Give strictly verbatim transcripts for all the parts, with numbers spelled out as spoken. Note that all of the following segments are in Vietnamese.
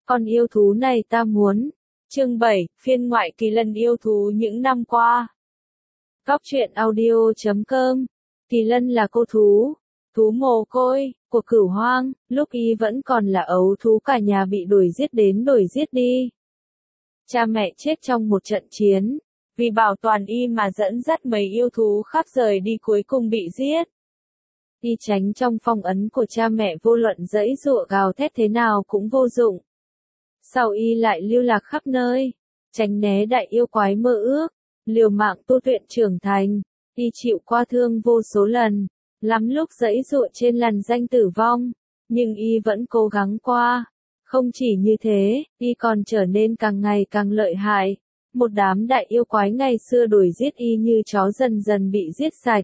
Con yêu thú này ta muốn. Chương bảy, phiên ngoại kỳ lân yêu thú những năm qua. Góc truyện audio chấm com. Kỳ lân là cô thú, thú mồ côi, của Cửu Hoang, lúc y vẫn còn là ấu thú cả nhà bị đuổi giết đến đuổi giết đi. Cha mẹ chết trong một trận chiến, vì bảo toàn y mà dẫn dắt mấy yêu thú khác rời đi cuối cùng bị giết. Y tránh trong phong ấn của cha mẹ vô luận giãy giụa gào thét thế nào cũng vô dụng. Sau y lại lưu lạc khắp nơi, tránh né đại yêu quái mơ ước, liều mạng tu luyện trưởng thành, y chịu qua thương vô số lần, lắm lúc giãy giụa trên lằn danh tử vong, nhưng y vẫn cố gắng qua. Không chỉ như thế, y còn trở nên càng ngày càng lợi hại. Một đám đại yêu quái ngày xưa đuổi giết y như chó dần dần bị giết sạch.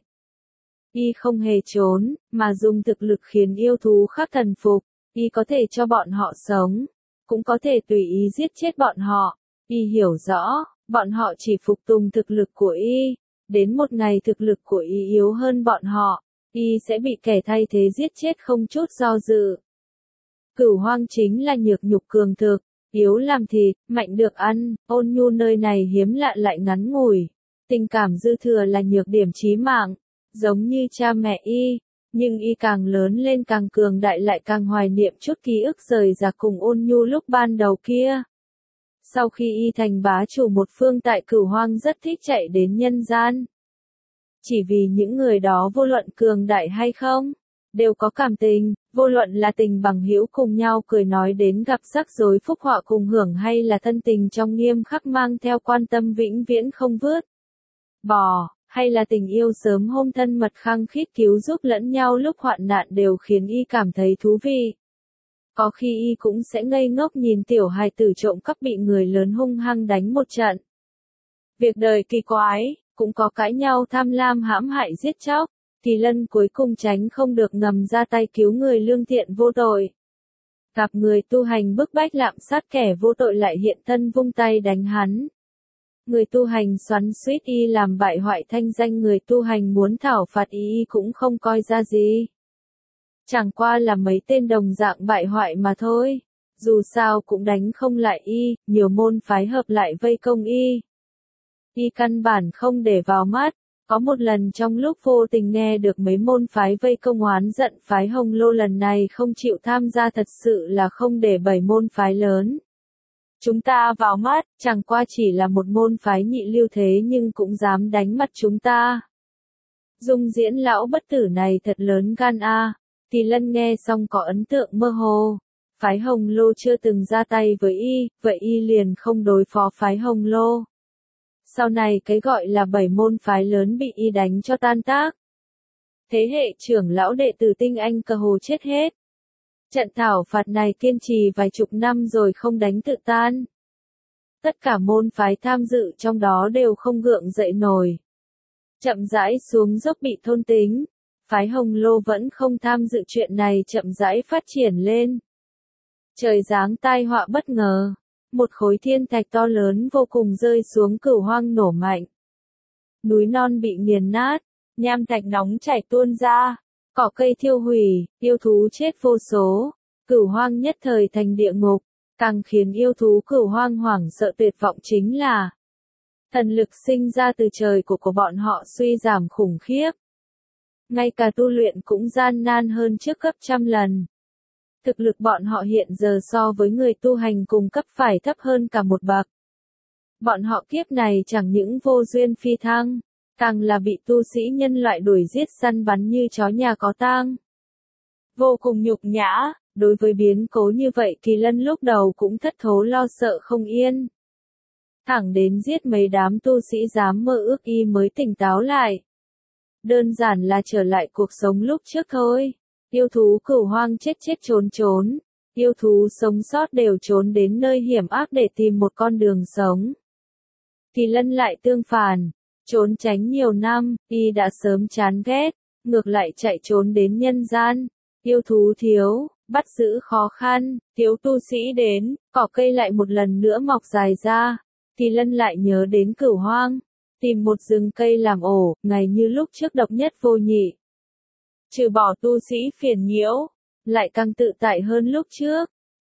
Y không hề trốn, mà dùng thực lực khiến yêu thú khác thần phục. Y có thể cho bọn họ sống, cũng có thể tùy ý giết chết bọn họ. Y hiểu rõ, bọn họ chỉ phục tùng thực lực của y. Đến một ngày thực lực của y yếu hơn bọn họ, y sẽ bị kẻ thay thế giết chết không chút do dự. Cửu Hoang chính là nhược nhục cường thực, yếu làm thịt, mạnh được ăn, ôn nhu nơi này hiếm lạ lại ngắn ngủi. Tình cảm dư thừa là nhược điểm chí mạng, giống như cha mẹ y, nhưng y càng lớn lên càng cường đại lại càng hoài niệm chút ký ức rời rạc cùng ôn nhu lúc ban đầu kia. Sau khi y thành bá chủ một phương tại Cửu Hoang rất thích chạy đến nhân gian. Chỉ vì những người đó vô luận cường đại hay không, đều có cảm tình, vô luận là tình bằng hữu cùng nhau cười nói đến gặp rắc rối phúc họa cùng hưởng hay là thân tình trong nghiêm khắc mang theo quan tâm vĩnh viễn không vứt bỏ, hay là tình yêu sớm hôm thân mật khăng khít cứu giúp lẫn nhau lúc hoạn nạn đều khiến y cảm thấy thú vị. Có khi y cũng sẽ ngây ngốc nhìn tiểu hài tử trộm cắp bị người lớn hung hăng đánh một trận. Việc đời kỳ quái, cũng có cãi nhau tham lam hãm hại giết chóc. Kỳ lân cuối cùng tránh không được ngầm ra tay cứu người lương thiện vô tội. Gặp người tu hành bức bách lạm sát kẻ vô tội lại hiện thân vung tay đánh hắn. Người tu hành xoắn xuýt y làm bại hoại thanh danh người tu hành muốn thảo phạt y cũng không coi ra gì. Chẳng qua là mấy tên đồng dạng bại hoại mà thôi. Dù sao cũng đánh không lại y, nhiều môn phái hợp lại vây công y. Y căn bản không để vào mắt. Có một lần trong lúc vô tình nghe được mấy môn phái vây công oán giận phái Hồng Lô lần này không chịu tham gia thật sự là không để bảy môn phái lớn. Chúng ta vào mắt, chẳng qua chỉ là một môn phái nhị lưu thế nhưng cũng dám đánh mặt chúng ta. Dung Diễn lão bất tử này thật lớn gan a. À. Kỳ lân nghe xong có ấn tượng mơ hồ. Phái Hồng Lô chưa từng ra tay với y, vậy y liền không đối phó phái Hồng Lô. Sau này cái gọi là bảy môn phái lớn bị y đánh cho tan tác. Thế hệ trưởng lão đệ tử tinh anh cơ hồ chết hết. Trận thảo phạt này kiên trì vài chục năm rồi không đánh tự tan. Tất cả môn phái tham dự trong đó đều không gượng dậy nổi. Chậm rãi xuống dốc bị thôn tính. Phái Hồng Lô vẫn không tham dự chuyện này chậm rãi phát triển lên. Trời giáng tai họa bất ngờ. Một khối thiên thạch to lớn vô cùng rơi xuống Cửu Hoang nổ mạnh. Núi non bị nghiền nát, nham thạch nóng chảy tuôn ra, cỏ cây thiêu hủy, yêu thú chết vô số. Cửu Hoang nhất thời thành địa ngục, càng khiến yêu thú Cửu Hoang hoảng sợ tuyệt vọng chính là thần lực sinh ra từ trời của của bọn họ suy giảm khủng khiếp. Ngay cả tu luyện cũng gian nan hơn trước gấp trăm lần. Thực lực bọn họ hiện giờ so với người tu hành cùng cấp phải thấp hơn cả một bậc. Bọn họ kiếp này chẳng những vô duyên phi thăng, càng là bị tu sĩ nhân loại đuổi giết săn bắn như chó nhà có tang. Vô cùng nhục nhã, đối với biến cố như vậy Kỳ lân lúc đầu cũng thất thố lo sợ không yên. Thẳng đến giết mấy đám tu sĩ dám mơ ước y mới tỉnh táo lại. Đơn giản là trở lại cuộc sống lúc trước thôi. Yêu thú Cửu Hoang chết chết trốn trốn, yêu thú sống sót đều trốn đến nơi hiểm ác để tìm một con đường sống. Kỳ lân lại tương phản, trốn tránh nhiều năm, y đã sớm chán ghét, ngược lại chạy trốn đến nhân gian. Yêu thú thiếu, bắt giữ khó khăn, thiếu tu sĩ đến, cỏ cây lại một lần nữa mọc dài ra. Kỳ lân lại nhớ đến Cửu Hoang, tìm một rừng cây làm ổ, ngày như lúc trước độc nhất vô nhị. Trừ bỏ tu sĩ phiền nhiễu, lại càng tự tại hơn lúc trước.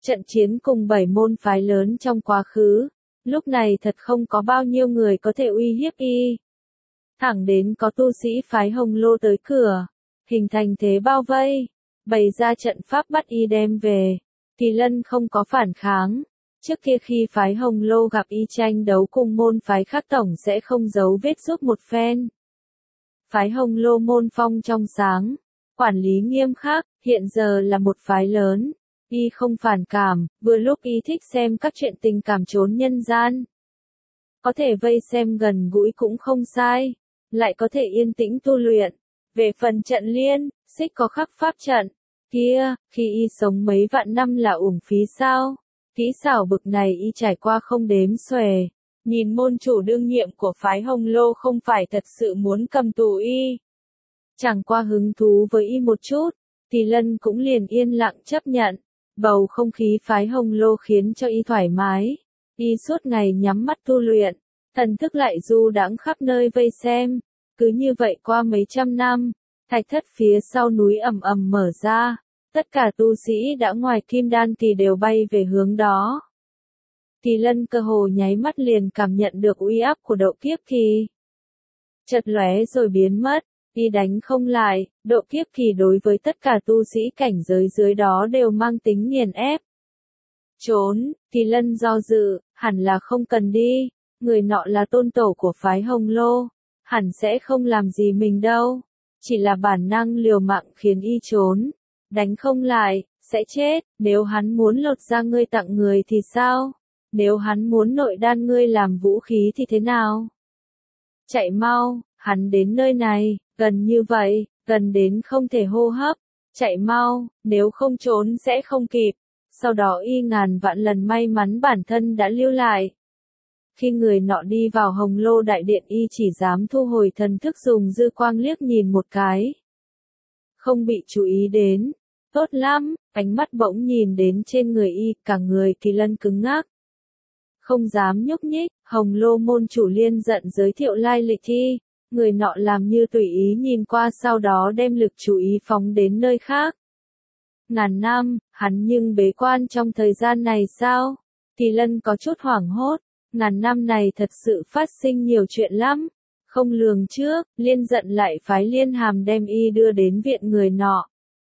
Trận chiến cùng bảy môn phái lớn trong quá khứ, lúc này thật không có bao nhiêu người có thể uy hiếp y. Thẳng đến có tu sĩ phái Hồng Lô tới cửa, hình thành thế bao vây, bày ra trận pháp bắt y đem về. Kỳ Lân không có phản kháng. Trước kia khi phái Hồng Lô gặp y tranh đấu cùng môn phái khác tổng sẽ không giấu vết giúp một phen. Phái Hồng Lô môn phong trong sáng, quản lý nghiêm khắc, hiện giờ là một phái lớn. Y không phản cảm, vừa lúc y thích xem các chuyện tình cảm trốn nhân gian. Có thể vây xem gần gũi cũng không sai, lại có thể yên tĩnh tu luyện. Về phần trận liên, xích có khắc pháp trận, kia, khi y sống mấy vạn năm là uổng phí sao? Kỹ xảo bực này y trải qua không đếm xuể. Nhìn môn chủ đương nhiệm của phái Hồng Lô không phải thật sự muốn cầm tù y. Chẳng qua hứng thú với y một chút, Kỳ Lân cũng liền yên lặng chấp nhận. Bầu không khí phái Hồng Lô khiến cho y thoải mái. Y suốt ngày nhắm mắt tu luyện, thần thức lại du đãng khắp nơi vây xem. Cứ như vậy qua mấy trăm năm, thạch thất phía sau núi ầm ầm mở ra. Tất cả tu sĩ đã ngoài kim đan kỳ đều bay về hướng đó. Kỳ Lân cơ hồ nháy mắt liền cảm nhận được uy áp của độ kiếp kỳ. Chợt lóe rồi biến mất, y đánh không lại, độ kiếp kỳ đối với tất cả tu sĩ cảnh giới dưới đó đều mang tính nghiền ép. Trốn, Kỳ Lân do dự, hẳn là không cần đi, người nọ là tôn tổ của phái Hồng Lô, hẳn sẽ không làm gì mình đâu, chỉ là bản năng liều mạng khiến y trốn. Đánh không lại, sẽ chết, nếu hắn muốn lột da ngươi tặng người thì sao? Nếu hắn muốn nội đan ngươi làm vũ khí thì thế nào? Chạy mau, hắn đến nơi này, gần như vậy, gần đến không thể hô hấp. Chạy mau, nếu không trốn sẽ không kịp. Sau đó y ngàn vạn lần may mắn bản thân đã lưu lại. Khi người nọ đi vào Hồng Lô đại điện y chỉ dám thu hồi thần thức dùng dư quang liếc nhìn một cái. Không bị chú ý đến. Tốt lắm, ánh mắt bỗng nhìn đến trên người y, cả người Kỳ Lân cứng ngắc. Không dám nhúc nhích, Hồng Lô môn chủ liên giận giới thiệu lai lịch y, người nọ làm như tùy ý nhìn qua sau đó đem lực chú ý phóng đến nơi khác. Ngàn năm, hắn nhưng bế quan trong thời gian này sao? Kỳ Lân có chút hoảng hốt, ngàn năm này thật sự phát sinh nhiều chuyện lắm. Không lường trước, liên giận lại phái Liên Hàm đem y đưa đến viện người nọ.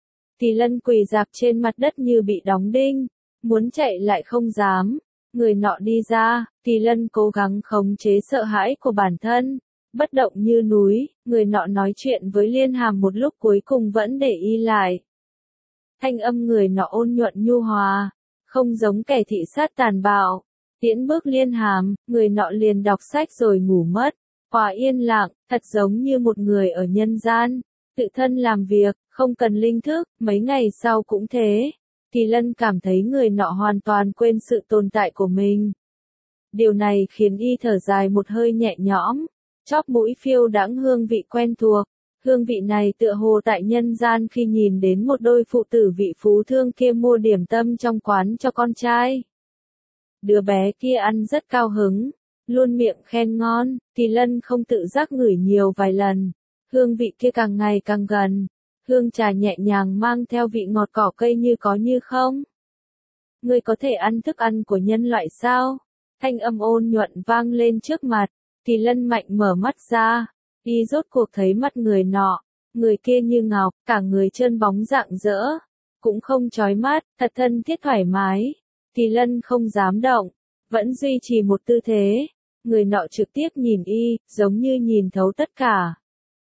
Kỳ Lân quỳ dạp trên mặt đất như bị đóng đinh, muốn chạy lại không dám. Người nọ đi ra, Kỳ Lân cố gắng khống chế sợ hãi của bản thân, bất động như núi, người nọ nói chuyện với Liên Hàm một lúc cuối cùng vẫn để y lại. Thanh âm người nọ ôn nhuận nhu hòa, không giống kẻ thị sát tàn bạo. Tiễn bước Liên Hàm, người nọ liền đọc sách rồi ngủ mất, hòa yên lặng, thật giống như một người ở nhân gian. Tự thân làm việc, không cần linh thức, mấy ngày sau cũng thế. Kỳ Lân cảm thấy người nọ hoàn toàn quên sự tồn tại của mình. Điều này khiến y thở dài một hơi nhẹ nhõm, chóp mũi phiêu đãng hương vị quen thuộc. Hương vị này tựa hồ tại nhân gian khi nhìn đến một đôi phụ tử vị phú thương kia mua điểm tâm trong quán cho con trai. Đứa bé kia ăn rất cao hứng, luôn miệng khen ngon, Kỳ Lân không tự giác ngửi nhiều vài lần. Hương vị kia càng ngày càng gần, hương trà nhẹ nhàng mang theo vị ngọt cỏ cây như có như không. Ngươi có thể ăn thức ăn của nhân loại sao? Thanh âm ôn nhuận vang lên trước mặt, Kỳ Lân mạnh mở mắt ra, y rốt cuộc thấy mắt người nọ, người kia như ngọc, cả người trơn bóng rạng rỡ, cũng không chói mắt, thật thân thiết thoải mái. Kỳ Lân không dám động, vẫn duy trì một tư thế, người nọ trực tiếp nhìn y, giống như nhìn thấu tất cả.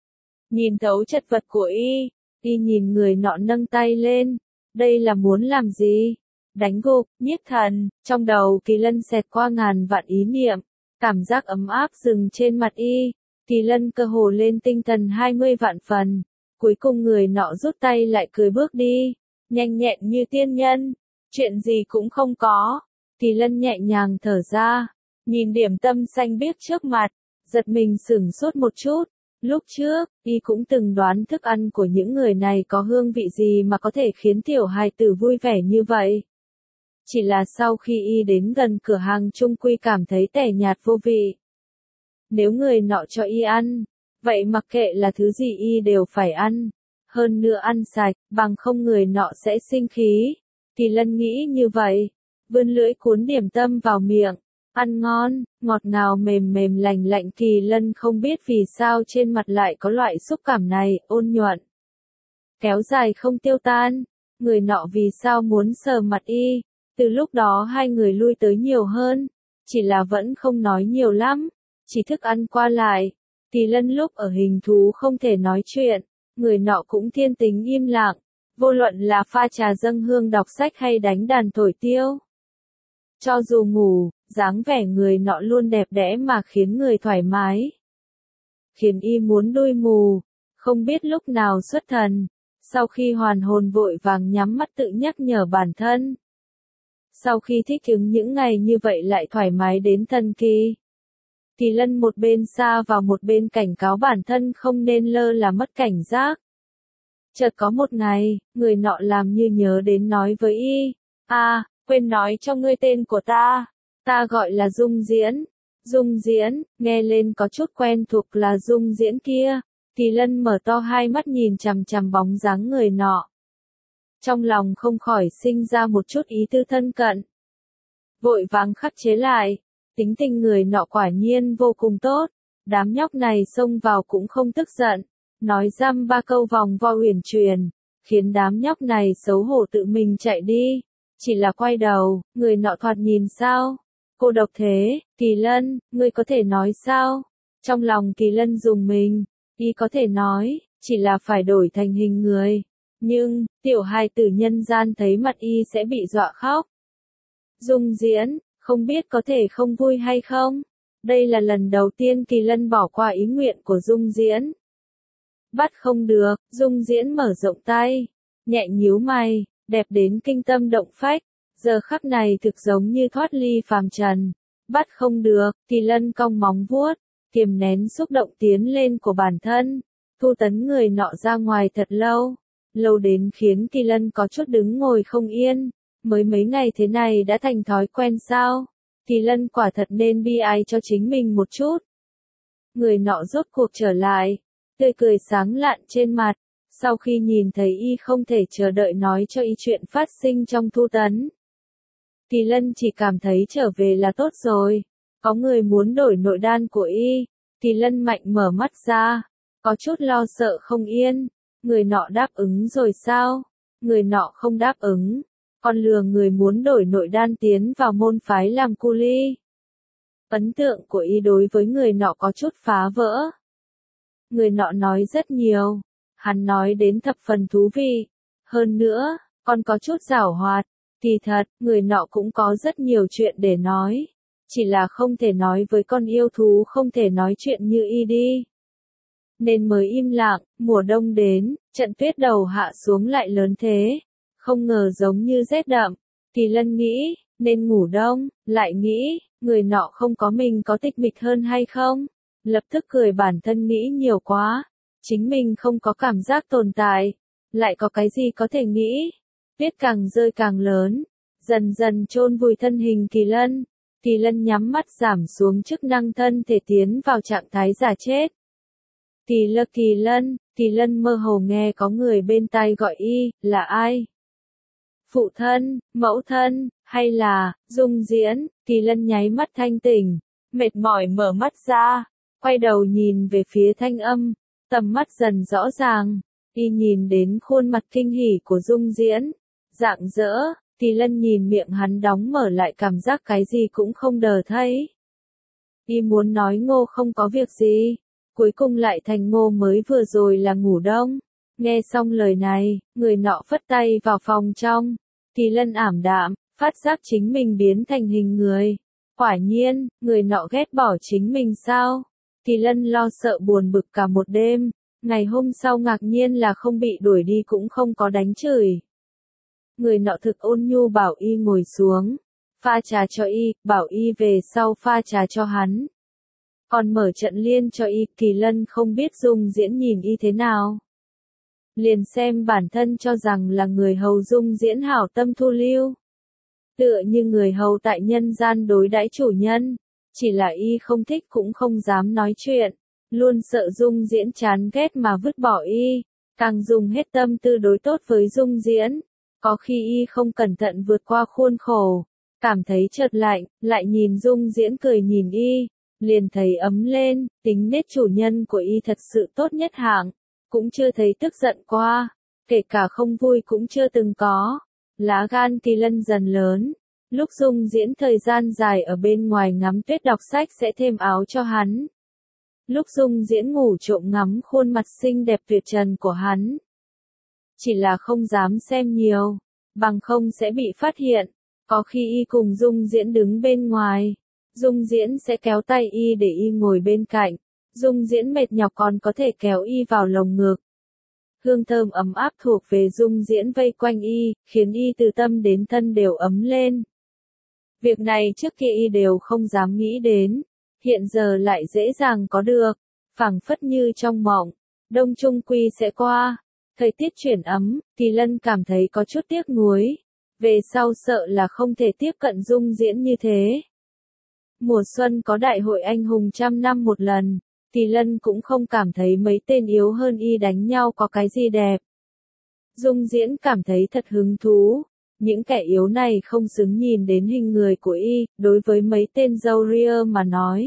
Nhìn thấu chất vật của y, y nhìn người nọ nâng tay lên, đây là muốn làm gì? Đánh gục, nhiếp thần, trong đầu Kỳ Lân xẹt qua ngàn vạn ý niệm, cảm giác ấm áp dừng trên mặt y, Kỳ Lân cơ hồ lên tinh thần hai mươi vạn phần, cuối cùng người nọ rút tay lại cười bước đi, nhanh nhẹn như tiên nhân, chuyện gì cũng không có, Kỳ Lân nhẹ nhàng thở ra, nhìn điểm tâm xanh biếc trước mặt, giật mình sửng sốt một chút. Lúc trước, y cũng từng đoán thức ăn của những người này có hương vị gì mà có thể khiến tiểu hài tử vui vẻ như vậy. Chỉ là sau khi y đến gần cửa hàng trung quy cảm thấy tẻ nhạt vô vị. Nếu người nọ cho y ăn, vậy mặc kệ là thứ gì y đều phải ăn. Hơn nữa ăn sạch, bằng không người nọ sẽ sinh khí. Kỳ Lân nghĩ như vậy, vươn lưỡi cuốn điểm tâm vào miệng, ăn ngon, ngọt ngào mềm mềm lành lạnh. Kỳ Lân không biết vì sao trên mặt lại có loại xúc cảm này, ôn nhuận, kéo dài không tiêu tan. Người nọ vì sao muốn sờ mặt y, từ lúc đó hai người lui tới nhiều hơn, chỉ là vẫn không nói nhiều lắm, chỉ thức ăn qua lại. Kỳ Lân lúc ở hình thú không thể nói chuyện, người nọ cũng thiên tính im lặng, vô luận là pha trà dâng hương đọc sách hay đánh đàn thổi tiêu. Cho dù ngủ, dáng vẻ người nọ luôn đẹp đẽ mà khiến người thoải mái, khiến y muốn đuôi mù, không biết lúc nào xuất thần. Sau khi hoàn hồn vội vàng nhắm mắt tự nhắc nhở bản thân. Sau khi thích ứng những ngày như vậy lại thoải mái đến thần kỳ. Kỳ Lân một bên xa vào một bên cảnh cáo bản thân không nên lơ là mất cảnh giác. Chợt có một ngày, người nọ làm như nhớ đến nói với y, à, quên nói cho ngươi tên của ta, ta gọi là Dung Diễn. Dung Diễn, nghe lên có chút quen thuộc, là Dung Diễn kia. Kỳ Lân mở to hai mắt nhìn chằm chằm bóng dáng người nọ. Trong lòng không khỏi sinh ra một chút ý tư thân cận. Vội vàng khắc chế lại, tính tình người nọ quả nhiên vô cùng tốt. Đám nhóc này xông vào cũng không tức giận, nói dăm ba câu vòng vo huyền truyền, khiến đám nhóc này xấu hổ tự mình chạy đi. Chỉ là quay đầu, người nọ thoạt nhìn sao? Cô độc thế, Kỳ Lân, ngươi có thể nói sao? Trong lòng Kỳ Lân rùng mình. Y có thể nói, chỉ là phải đổi thành hình người. Nhưng, tiểu hài tử nhân gian thấy mặt y sẽ bị dọa khóc. Dung Diễn, không biết có thể không vui hay không? Đây là lần đầu tiên Kỳ Lân bỏ qua ý nguyện của Dung Diễn. Bắt không được, Dung Diễn mở rộng tay, nhẹ nhíu mày, đẹp đến kinh tâm động phách. Giờ khắc này thực giống như thoát ly phàm trần. Bắt không được, Kỳ Lân cong móng vuốt, kiềm nén xúc động tiến lên của bản thân, thu tấn người nọ ra ngoài thật lâu, lâu đến khiến Kỳ Lân có chút đứng ngồi không yên, mới mấy ngày thế này đã thành thói quen sao? Kỳ Lân quả thật nên bi ai cho chính mình một chút. Người nọ rốt cuộc trở lại, tươi cười sáng lạn trên mặt, sau khi nhìn thấy y không thể chờ đợi nói cho y chuyện phát sinh trong thu tấn. Kỳ Lân chỉ cảm thấy trở về là tốt rồi. Có người muốn đổi nội đan của y. Kỳ Lân mạnh mở mắt ra, có chút lo sợ không yên. Người nọ đáp ứng rồi sao? Người nọ không đáp ứng, còn lừa người muốn đổi nội đan tiến vào môn phái làm cu ly. Ấn tượng của y đối với người nọ có chút phá vỡ. Người nọ nói rất nhiều, hắn nói đến thập phần thú vị. Hơn nữa, còn có chút giảo hoạt. Kỳ thật, người nọ cũng có rất nhiều chuyện để nói. Chỉ là không thể nói với con yêu thú, không thể nói chuyện như y đi. Nên mới im lặng. Mùa đông đến, trận tuyết đầu hạ xuống lại lớn thế. Không ngờ giống như rét đậm. Kỳ Lân nghĩ, nên ngủ đông, lại nghĩ, người nọ không có mình có tịch mịch hơn hay không? Lập tức cười bản thân nghĩ nhiều quá. Chính mình không có cảm giác tồn tại. Lại có cái gì có thể nghĩ? Tuyết càng rơi càng lớn, dần dần chôn vùi thân hình Kỳ Lân. Kỳ Lân nhắm mắt giảm xuống chức năng thân thể tiến vào trạng thái giả chết. Kỳ Lân, Kỳ Lân, Kỳ Lân mơ hồ nghe có người bên tai gọi y, là ai? Phụ thân, mẫu thân, hay là, Dung Diễn? Kỳ Lân nháy mắt thanh tỉnh, mệt mỏi mở mắt ra, quay đầu nhìn về phía thanh âm, tầm mắt dần rõ ràng, y nhìn đến khuôn mặt kinh hỉ của Dung Diễn, rạng rỡ. Kỳ Lân nhìn miệng hắn đóng mở lại cảm giác cái gì cũng không đờ thấy. Y muốn nói Ngô không có việc gì, cuối cùng lại thành Ngô mới vừa rồi là ngủ đông. Nghe xong lời này, người nọ phất tay vào phòng trong. Kỳ Lân ảm đạm, phát giác chính mình biến thành hình người. Quả nhiên, người nọ ghét bỏ chính mình sao? Kỳ Lân lo sợ buồn bực cả một đêm. Ngày hôm sau ngạc nhiên là không bị đuổi đi cũng không có đánh chửi. Người nọ thực ôn nhu bảo y ngồi xuống, pha trà cho y, bảo y về sau pha trà cho hắn. Còn mở trận liên cho y. Kỳ Lân không biết Dung Diễn nhìn y thế nào. Liền xem bản thân cho rằng là người hầu Dung Diễn hảo tâm thu lưu. Tựa như người hầu tại nhân gian đối đãi chủ nhân, chỉ là y không thích cũng không dám nói chuyện, luôn sợ Dung Diễn chán ghét mà vứt bỏ y, càng dùng hết tâm tư đối tốt với Dung Diễn. Có khi y không cẩn thận vượt qua khuôn khổ, cảm thấy chợt lạnh, lại nhìn Dung Diễn cười nhìn y, liền thấy ấm lên, tính nết chủ nhân của y thật sự tốt nhất hạng, cũng chưa thấy tức giận qua, kể cả không vui cũng chưa từng có. Lá gan Kỳ Lân dần lớn, lúc Dung Diễn thời gian dài ở bên ngoài ngắm tuyết đọc sách sẽ thêm áo cho hắn. Lúc Dung Diễn ngủ trộm ngắm khuôn mặt xinh đẹp tuyệt trần của hắn. Chỉ là không dám xem nhiều, bằng không sẽ bị phát hiện. Có khi y cùng Dung Diễn đứng bên ngoài, Dung Diễn sẽ kéo tay y để y ngồi bên cạnh, Dung Diễn mệt nhọc còn có thể kéo y vào lồng ngực. Hương thơm ấm áp thuộc về Dung Diễn vây quanh y, khiến y từ tâm đến thân đều ấm lên. Việc này trước kia y đều không dám nghĩ đến, hiện giờ lại dễ dàng có được, phảng phất như trong mộng, đông trung quy sẽ qua. Thời tiết chuyển ấm, Kỳ Lân cảm thấy có chút tiếc nuối, về sau sợ là không thể tiếp cận Dung Diễn như thế. Mùa xuân có đại hội anh hùng trăm năm một lần, Kỳ Lân cũng không cảm thấy mấy tên yếu hơn y đánh nhau có cái gì đẹp. Dung Diễn cảm thấy thật hứng thú, những kẻ yếu này không xứng nhìn đến hình người của y, đối với mấy tên râu ria mà nói.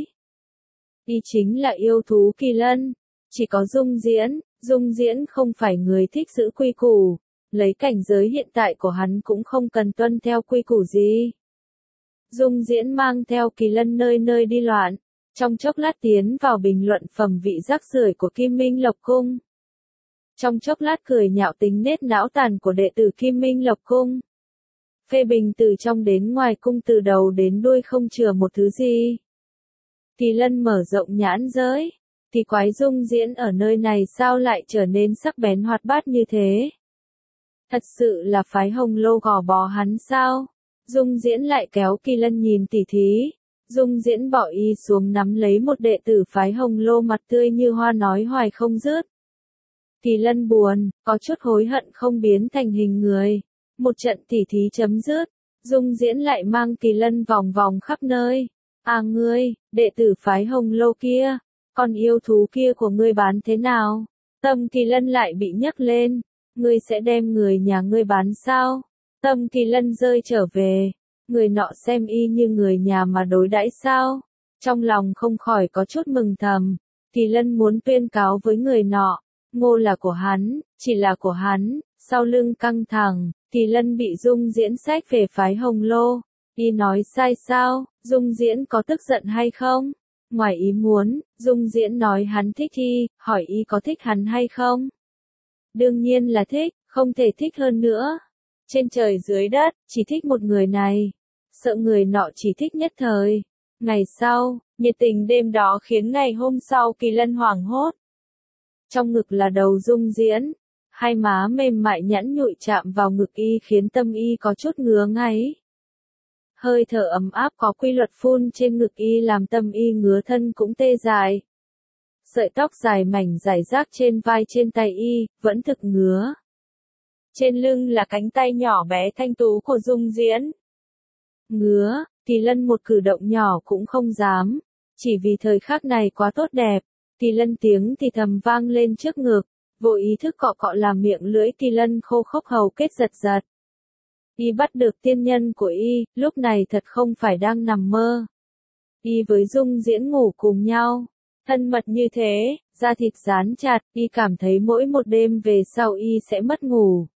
Y chính là yêu thú Kỳ Lân, chỉ có Dung Diễn, Dung Diễn không phải người thích giữ quy củ, lấy cảnh giới hiện tại của hắn cũng không cần tuân theo quy củ gì. Dung Diễn mang theo Kỳ Lân nơi nơi đi loạn, trong chốc lát tiến vào bình luận phẩm vị rác rưởi của Kim Minh Lộc Cung. Trong chốc lát cười nhạo tính nết não tàn của đệ tử Kim Minh Lộc Cung. Phê bình từ trong đến ngoài cung từ đầu đến đuôi không chừa một thứ gì. Kỳ Lân mở rộng nhãn giới, thì quái Dung Diễn ở nơi này sao lại trở nên sắc bén hoạt bát như thế? Thật sự là phái Hồng Lô gò bó hắn sao? Dung Diễn lại kéo Kỳ Lân nhìn tỉ thí. Dung Diễn bỏ y xuống nắm lấy một đệ tử phái Hồng Lô mặt tươi như hoa nói hoài không dứt. Kỳ Lân buồn, có chút hối hận không biến thành hình người. Một trận tỉ thí chấm dứt, Dung Diễn lại mang Kỳ Lân vòng vòng khắp nơi. À ngươi, đệ tử phái Hồng Lô kia, con yêu thú kia của ngươi bán thế nào? Tâm Kỳ Lân lại bị nhấc lên, ngươi sẽ đem người nhà ngươi bán sao? Tâm Kỳ Lân rơi trở về, người nọ xem y như người nhà mà đối đãi sao? Trong lòng không khỏi có chút mừng thầm, Kỳ Lân muốn tuyên cáo với người nọ, ngô là của hắn, chỉ là của hắn. Sau lưng căng thẳng, Kỳ Lân bị Dung Diễn xách về phái Hồng Lô. Y nói sai sao? Dung Diễn có tức giận hay không? Ngoài ý muốn, Dung Diễn nói hắn thích y, hỏi y có thích hắn hay không? Đương nhiên là thích, không thể thích hơn nữa. Trên trời dưới đất, chỉ thích một người này. Sợ người nọ chỉ thích nhất thời. Ngày sau, nhiệt tình đêm đó khiến ngày hôm sau Kỳ Lân hoảng hốt. Trong ngực là đầu Dung Diễn. Hai má mềm mại nhẵn nhụi chạm vào ngực y khiến tâm y có chút ngứa ngáy. Hơi thở ấm áp có quy luật phun trên ngực y làm tâm y ngứa thân cũng tê dại. Sợi tóc dài mảnh rải rác trên vai trên tay y, vẫn thực ngứa. Trên lưng là cánh tay nhỏ bé thanh tú của Dung Diễn. Ngứa, Kỳ Lân một cử động nhỏ cũng không dám, chỉ vì thời khắc này quá tốt đẹp. Kỳ Lân tiếng thì thầm vang lên trước ngực. Vô ý thức cọ cọ làm miệng lưỡi Kỳ Lân khô khốc hầu kết giật giật. Y bắt được tiên nhân của y, lúc này thật không phải đang nằm mơ. Y với Dung Diễn ngủ cùng nhau, thân mật như thế, da thịt dán chặt, y cảm thấy mỗi một đêm về sau y sẽ mất ngủ.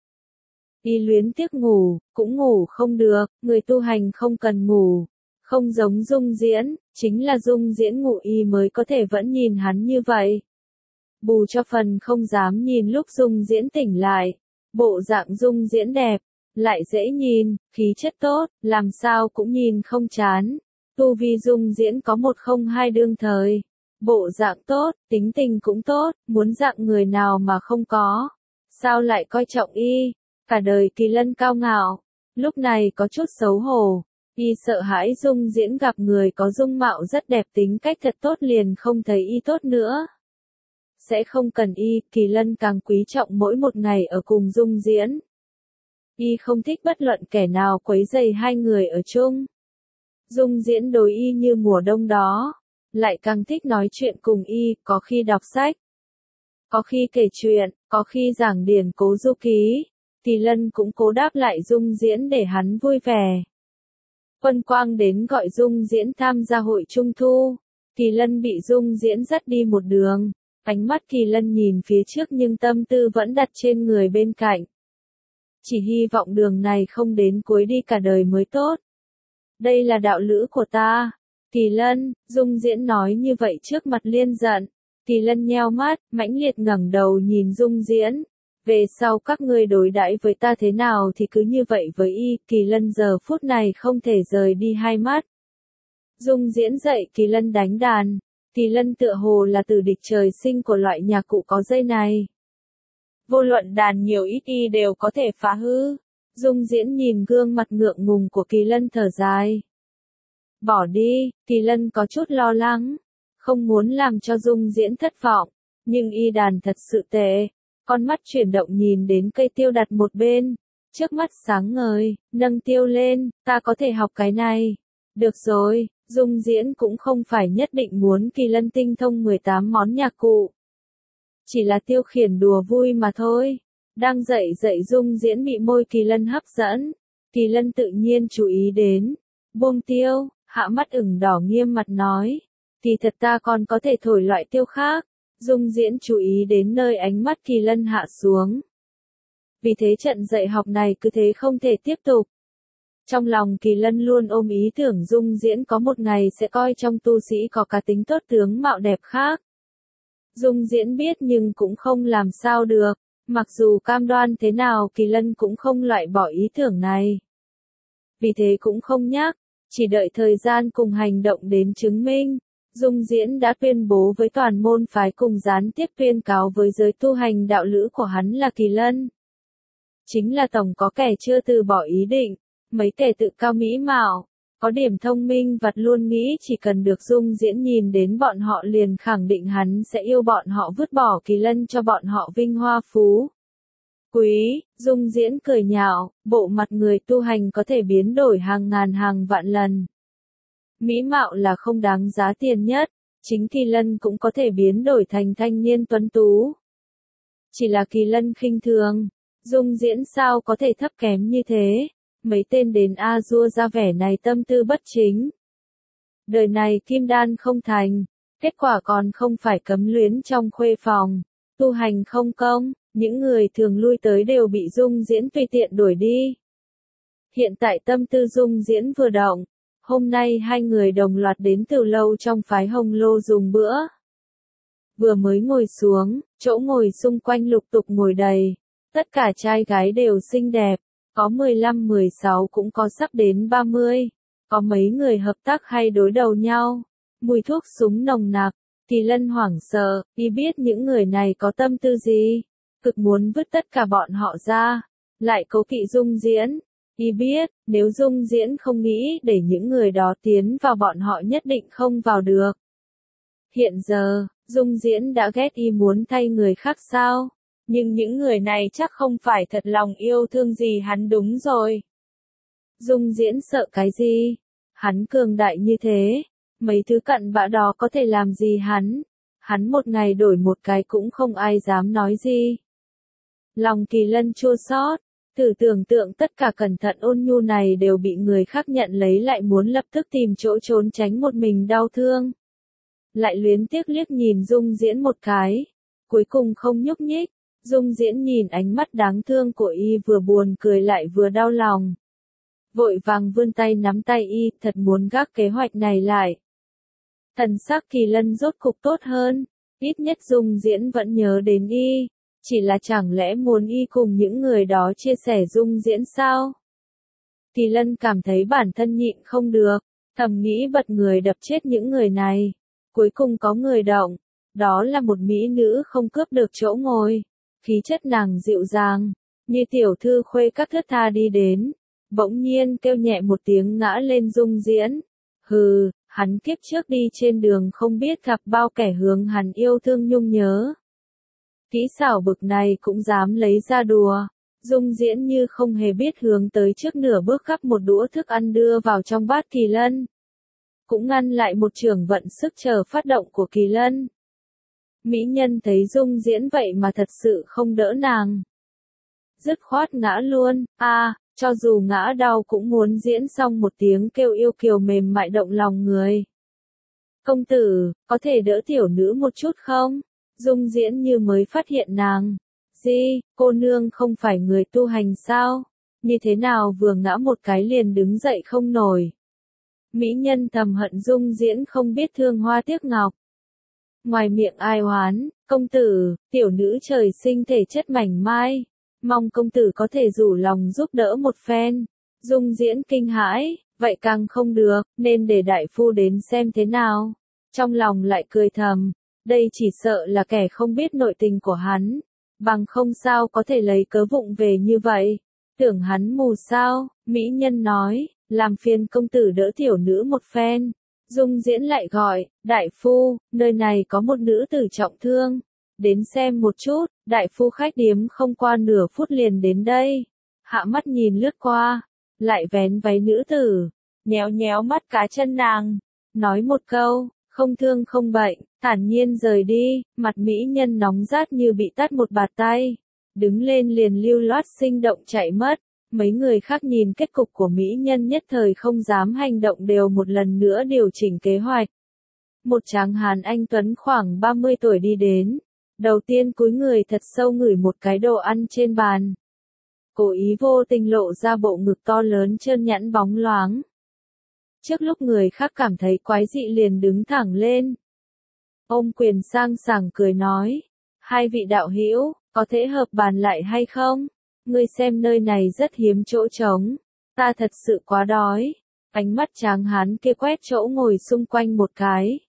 Y luyến tiếc ngủ, cũng ngủ không được, người tu hành không cần ngủ. Không giống Dung Diễn, chính là Dung Diễn ngủ y mới có thể vẫn nhìn hắn như vậy. Bù cho phần không dám nhìn lúc Dung Diễn tỉnh lại. Bộ dạng Dung Diễn đẹp, lại dễ nhìn, khí chất tốt, làm sao cũng nhìn không chán. Tu vi Dung Diễn có một không hai đương thời. Bộ dạng tốt, tính tình cũng tốt, muốn dạng người nào mà không có. Sao lại coi trọng y? Cả đời Kỳ Lân cao ngạo, lúc này có chút xấu hổ. Y sợ hãi Dung Diễn gặp người có dung mạo rất đẹp tính cách thật tốt liền không thấy y tốt nữa. Sẽ không cần y, Kỳ Lân càng quý trọng mỗi một ngày ở cùng Dung Diễn. Y không thích bất luận kẻ nào quấy rầy hai người ở chung. Dung Diễn đối y như mùa đông đó, lại càng thích nói chuyện cùng y, có khi đọc sách, có khi kể chuyện, có khi giảng điển Cố Du Ký. Kỳ Lân cũng cố đáp lại Dung Diễn để hắn vui vẻ. Quân Quang đến gọi Dung Diễn tham gia hội Trung Thu. Kỳ Lân bị Dung Diễn dắt đi một đường. Ánh mắt Kỳ Lân nhìn phía trước nhưng tâm tư vẫn đặt trên người bên cạnh. Chỉ hy vọng đường này không đến cuối đi cả đời mới tốt. Đây là đạo lữ của ta. Kỳ Lân, Dung Diễn nói như vậy trước mặt Liên Giận. Kỳ Lân nheo mắt, mãnh liệt ngẩng đầu nhìn Dung Diễn. Về sau các ngươi đối đãi với ta thế nào thì cứ như vậy với y. Kỳ Lân giờ phút này không thể rời đi hai mắt. Dung Diễn dạy Kỳ Lân đánh đàn. Kỳ Lân tựa hồ là tử địch trời sinh của loại nhạc cụ có dây này. Vô luận đàn nhiều ít y đều có thể phá hư. Dung Diễn nhìn gương mặt ngượng ngùng của Kỳ Lân thở dài. Bỏ đi, Kỳ Lân có chút lo lắng. Không muốn làm cho Dung Diễn thất vọng. Nhưng y đàn thật sự tệ. Con mắt chuyển động nhìn đến cây tiêu đặt một bên. Trước mắt sáng ngời, nâng tiêu lên, ta có thể học cái này. Được rồi, Dung Diễn cũng không phải nhất định muốn Kỳ Lân tinh thông mười tám món nhạc cụ. Chỉ là tiêu khiển đùa vui mà thôi. Đang dạy dạy Dung Diễn bị môi Kỳ Lân hấp dẫn. Kỳ Lân tự nhiên chú ý đến. Buông tiêu, hạ mắt ửng đỏ nghiêm mặt nói. Thì thật ta còn có thể thổi loại tiêu khác. Dung Diễn chú ý đến nơi ánh mắt Kỳ Lân hạ xuống. Vì thế trận dạy học này cứ thế không thể tiếp tục. Trong lòng Kỳ Lân luôn ôm ý tưởng Dung Diễn có một ngày sẽ coi trong tu sĩ có cá tính tốt tướng mạo đẹp khác. Dung Diễn biết nhưng cũng không làm sao được. Mặc dù cam đoan thế nào Kỳ Lân cũng không loại bỏ ý tưởng này. Vì thế cũng không nhắc, chỉ đợi thời gian cùng hành động đến chứng minh. Dung Diễn đã tuyên bố với toàn môn phái cùng gián tiếp tuyên cáo với giới tu hành đạo lữ của hắn là Kỳ Lân. Chính là tổng có kẻ chưa từ bỏ ý định, mấy kẻ tự cao mỹ mạo, có điểm thông minh vặt luôn nghĩ chỉ cần được Dung Diễn nhìn đến bọn họ liền khẳng định hắn sẽ yêu bọn họ vứt bỏ Kỳ Lân cho bọn họ vinh hoa phú. Quý, Dung Diễn cười nhạo, bộ mặt người tu hành có thể biến đổi hàng ngàn hàng vạn lần. Mỹ mạo là không đáng giá tiền nhất, chính Kỳ Lân cũng có thể biến đổi thành thanh niên tuấn tú. Chỉ là Kỳ Lân khinh thường, Dung Diễn sao có thể thấp kém như thế, mấy tên đến A Dua ra vẻ này tâm tư bất chính. Đời này kim đan không thành, kết quả còn không phải cấm luyến trong khuê phòng, tu hành không công, những người thường lui tới đều bị Dung Diễn tùy tiện đuổi đi. Hiện tại tâm tư Dung Diễn vừa động. Hôm nay hai người đồng loạt đến từ lâu trong phái Hồng Lô dùng bữa. Vừa mới ngồi xuống, chỗ ngồi xung quanh lục tục ngồi đầy. Tất cả trai gái đều xinh đẹp, có mười lăm mười sáu cũng có sắp đến ba mươi. Có mấy người hợp tác hay đối đầu nhau. Mùi thuốc súng nồng nặc, Kỳ Lân hoảng sợ, y biết những người này có tâm tư gì. Cực muốn vứt tất cả bọn họ ra, lại cố kỵ Dung Diễn. Y biết, nếu Dung Diễn không nghĩ để những người đó tiến vào bọn họ nhất định không vào được. Hiện giờ, Dung Diễn đã ghét y muốn thay người khác sao? Nhưng những người này chắc không phải thật lòng yêu thương gì hắn đúng rồi. Dung Diễn sợ cái gì? Hắn cường đại như thế, mấy thứ cặn bã đó có thể làm gì hắn? Hắn một ngày đổi một cái cũng không ai dám nói gì. Lòng Kỳ Lân chua xót. Thử tưởng tượng tất cả cẩn thận ôn nhu này đều bị người khác nhận lấy lại muốn lập tức tìm chỗ trốn tránh một mình đau thương. Lại luyến tiếc liếc nhìn Dung Diễn một cái. Cuối cùng không nhúc nhích. Dung Diễn nhìn ánh mắt đáng thương của y vừa buồn cười lại vừa đau lòng. Vội vàng vươn tay nắm tay y, thật muốn gác kế hoạch này lại. Thần sắc Kỳ Lân rốt cục tốt hơn. Ít nhất Dung Diễn vẫn nhớ đến y. Chỉ là chẳng lẽ muốn y cùng những người đó chia sẻ Dung Diễn sao? Kỳ Lân cảm thấy bản thân nhịn không được, thầm nghĩ bật người đập chết những người này. Cuối cùng có người động, đó là một mỹ nữ không cướp được chỗ ngồi. Khí chất nàng dịu dàng, như tiểu thư khuê các thướt tha đi đến. Bỗng nhiên kêu nhẹ một tiếng ngã lên Dung Diễn. Hừ, hắn kiếp trước đi trên đường không biết gặp bao kẻ hướng hắn yêu thương nhung nhớ. Kỹ xảo bực này cũng dám lấy ra đùa. Dung Diễn như không hề biết hướng tới trước nửa bước gắp một đũa thức ăn đưa vào trong bát Kỳ Lân. Cũng ngăn lại một trường vận sức chờ phát động của Kỳ Lân. Mỹ nhân thấy Dung Diễn vậy mà thật sự không đỡ nàng. dứt khoát ngã luôn, a à, cho dù ngã đau cũng muốn diễn xong một tiếng kêu yêu kiều mềm mại động lòng người. Công tử, có thể đỡ tiểu nữ một chút không? Dung Diễn như mới phát hiện nàng. Gì, cô nương không phải người tu hành sao? Như thế nào vừa ngã một cái liền đứng dậy không nổi? Mỹ nhân thầm hận Dung Diễn không biết thương hoa tiếc ngọc. Ngoài miệng ai oán, công tử, tiểu nữ trời sinh thể chất mảnh mai. Mong công tử có thể rủ lòng giúp đỡ một phen. Dung Diễn kinh hãi, vậy càng không được, nên để đại phu đến xem thế nào. Trong lòng lại cười thầm, đây chỉ sợ là kẻ không biết nội tình của hắn. Bằng không sao có thể lấy cớ vụng về như vậy. Tưởng hắn mù sao, mỹ nhân nói, làm phiền công tử đỡ tiểu nữ một phen. Dung Diễn lại gọi, đại phu, nơi này có một nữ tử trọng thương. Đến xem một chút, đại phu khách điếm không qua nửa phút liền đến đây. Hạ mắt nhìn lướt qua, lại vén váy nữ tử, nhéo nhéo mắt cá chân nàng, nói một câu, không thương không bệnh, thản nhiên rời đi, mặt mỹ nhân nóng rát như bị tát một bạt tay. Đứng lên liền lưu loát sinh động chạy mất. Mấy người khác nhìn kết cục của mỹ nhân nhất thời không dám hành động đều một lần nữa điều chỉnh kế hoạch. Một tráng hán anh tuấn khoảng ba mươi tuổi đi đến. Đầu tiên cúi người thật sâu ngửi một cái đồ ăn trên bàn. Cố ý vô tình lộ ra bộ ngực to lớn trơn nhẵn bóng loáng. Trước lúc người khác cảm thấy quái dị liền đứng thẳng lên. Ôm quyền sang sảng cười nói. Hai vị đạo hữu, có thể hợp bàn lại hay không? Ngươi xem nơi này rất hiếm chỗ trống. Ta thật sự quá đói. Ánh mắt tráng hán kia quét chỗ ngồi xung quanh một cái.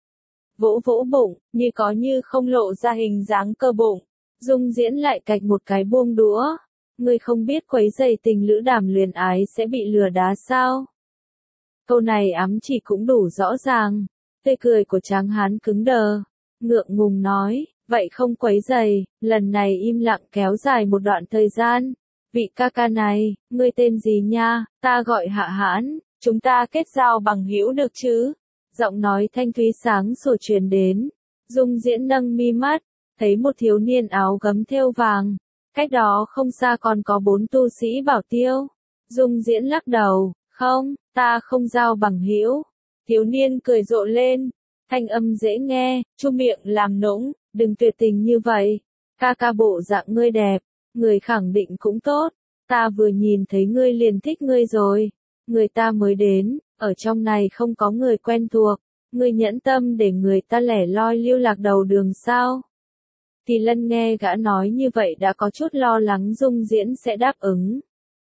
Vỗ vỗ bụng, như có như không lộ ra hình dáng cơ bụng. Dung Diễn lại cạch một cái buông đũa. Ngươi không biết quấy rầy tình lữ đàm luyến ái sẽ bị lừa đá sao? Câu này ám chỉ cũng đủ rõ ràng. Tươi cười của tráng hán cứng đờ. Ngượng ngùng nói, vậy không quấy rầy, lần này im lặng kéo dài một đoạn thời gian. Vị ca ca này, ngươi tên gì nha? Ta gọi Hạ Hãn, chúng ta kết giao bằng hữu được chứ? Giọng nói thanh thúy sáng sủa truyền đến. Dung Diễn nâng mi mắt, thấy một thiếu niên áo gấm thêu vàng. Cách đó không xa còn có bốn tu sĩ bảo tiêu. Dung Diễn lắc đầu, không, ta không giao bằng hữu. Thiếu niên cười rộ lên, thanh âm dễ nghe, chu miệng làm nũng, đừng tuyệt tình như vậy. Ca ca bộ dạng ngươi đẹp, người khẳng định cũng tốt. Ta vừa nhìn thấy ngươi liền thích ngươi rồi. Người ta mới đến, ở trong này không có người quen thuộc. Ngươi nhẫn tâm để người ta lẻ loi lưu lạc đầu đường sao? Thì Lân nghe gã nói như vậy đã có chút lo lắng Dung Diễn sẽ đáp ứng.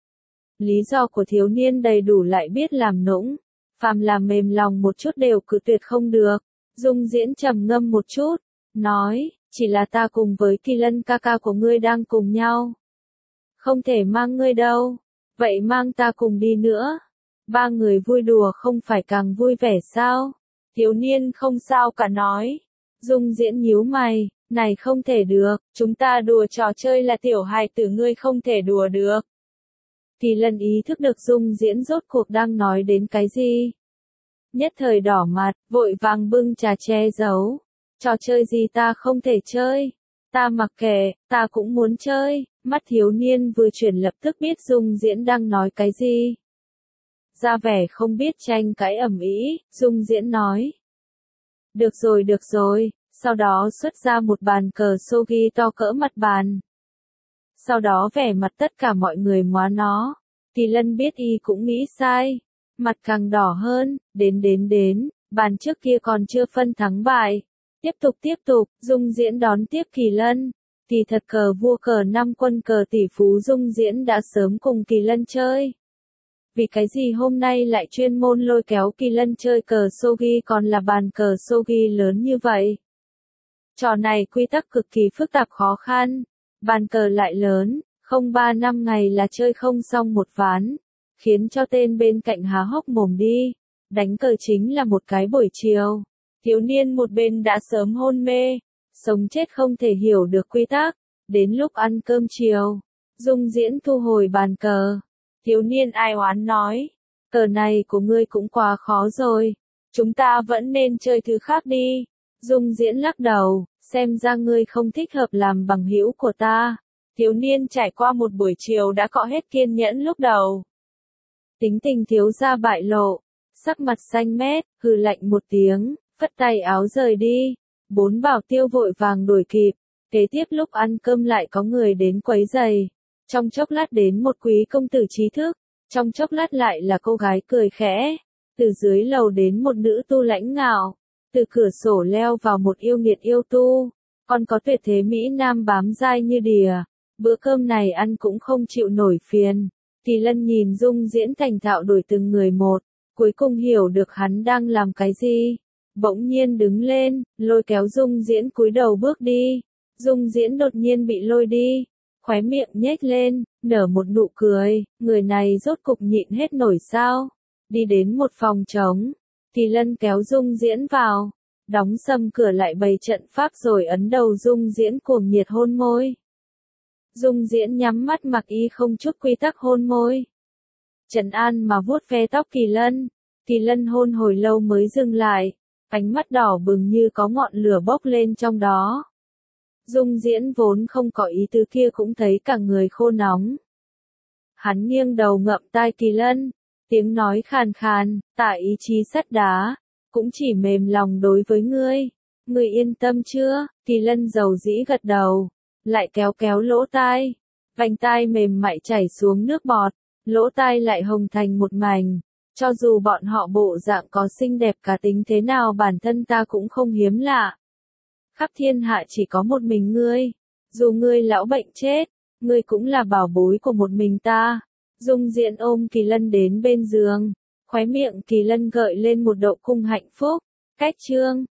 Lý do của thiếu niên đầy đủ lại biết làm nũng. Phàm làm mềm lòng một chút đều cự tuyệt không được. Dung Diễn trầm ngâm một chút, nói, chỉ là ta cùng với Kỳ Lân ca ca của ngươi đang cùng nhau. Không thể mang ngươi đâu, vậy mang ta cùng đi nữa. Ba người vui đùa không phải càng vui vẻ sao? Thiếu niên không sao cả nói. Dung Diễn nhíu mày, này không thể được, chúng ta đùa trò chơi là tiểu hài tử ngươi không thể đùa được. Kỳ Lân ý thức được Dung Diễn rốt cuộc đang nói đến cái gì. Nhất thời đỏ mặt, vội vàng bưng trà che giấu. Trò chơi gì ta không thể chơi? Ta mặc kệ, ta cũng muốn chơi. Mắt thiếu niên vừa chuyển lập tức biết Dung Diễn đang nói cái gì. Ra vẻ không biết tranh cãi ầm ĩ, Dung Diễn nói. Được rồi được rồi, sau đó xuất ra một bàn cờ shogi to cỡ mặt bàn. Sau đó vẻ mặt tất cả mọi người móa nó. Kỳ Lân biết y cũng nghĩ sai. Mặt càng đỏ hơn, đến đến đến, bàn trước kia còn chưa phân thắng bại. Tiếp tục tiếp tục, Dung Diễn đón tiếp Kỳ Lân. Kỳ thật cờ vua cờ năm quân cờ tỷ phú Dung Diễn đã sớm cùng Kỳ Lân chơi. Vì cái gì hôm nay lại chuyên môn lôi kéo Kỳ Lân chơi cờ shogi còn là bàn cờ shogi lớn như vậy? Trò này quy tắc cực kỳ phức tạp khó khăn. Bàn cờ lại lớn, không ba năm ngày là chơi không xong một ván. Khiến cho tên bên cạnh há hốc mồm đi. Đánh cờ chính là một cái buổi chiều. Thiếu niên một bên đã sớm hôn mê. Sống chết không thể hiểu được quy tắc. Đến lúc ăn cơm chiều, Dung Diễn thu hồi bàn cờ. Thiếu niên ai oán nói. Cờ này của ngươi cũng quá khó rồi. Chúng ta vẫn nên chơi thứ khác đi. Dung Diễn lắc đầu. Xem ra ngươi không thích hợp làm bằng hữu của ta. Thiếu niên trải qua một buổi chiều đã cọ hết kiên nhẫn lúc đầu. Tính tình thiếu gia bại lộ, sắc mặt xanh mét, hừ lạnh một tiếng, phất tay áo rời đi. Bốn bảo tiêu vội vàng đuổi kịp. Kế tiếp lúc ăn cơm lại có người đến quấy giày. Trong chốc lát đến một quý công tử trí thức, trong chốc lát lại là cô gái cười khẽ. Từ dưới lầu đến một nữ tu lãnh ngạo, từ cửa sổ leo vào một yêu nghiệt yêu tu, còn có tuyệt thế mỹ nam bám dai như đìa. Bữa cơm này ăn cũng không chịu nổi phiền. Kỳ Lân nhìn Dung Diễn thành thạo đuổi từng người một, cuối cùng hiểu được hắn đang làm cái gì. Bỗng nhiên đứng lên, lôi kéo Dung Diễn cúi đầu bước đi. Dung Diễn đột nhiên bị lôi đi, khóe miệng nhếch lên, nở một nụ cười, người này rốt cục nhịn hết nổi sao. Đi đến một phòng trống, Kỳ Lân kéo Dung Diễn vào, đóng sầm cửa lại bày trận pháp rồi ấn đầu Dung Diễn cuồng nhiệt hôn môi. Dung Diễn nhắm mắt mặc y không chút quy tắc hôn môi. Trấn An mà vuốt ve tóc Kỳ Lân, Kỳ Lân hôn hồi lâu mới dừng lại, ánh mắt đỏ bừng như có ngọn lửa bốc lên trong đó. Dung Diễn vốn không có ý tứ kia cũng thấy cả người khô nóng. Hắn nghiêng đầu ngậm tai Kỳ Lân, tiếng nói khàn khàn, tả ý chí sắt đá, cũng chỉ mềm lòng đối với ngươi. Ngươi yên tâm chưa? Kỳ Lân dầu dĩ gật đầu, lại kéo kéo lỗ tai, vành tai mềm mại chảy xuống nước bọt, lỗ tai lại hồng thành một mảnh. Cho dù bọn họ bộ dạng có xinh đẹp cá tính thế nào bản thân ta cũng không hiếm lạ. Khắp thiên hạ chỉ có một mình ngươi, dù ngươi lão bệnh chết, ngươi cũng là bảo bối của một mình ta. Dung Diễn ôm Kỳ Lân đến bên giường, khóe miệng Kỳ Lân gợi lên một độ cung hạnh phúc. Cách chương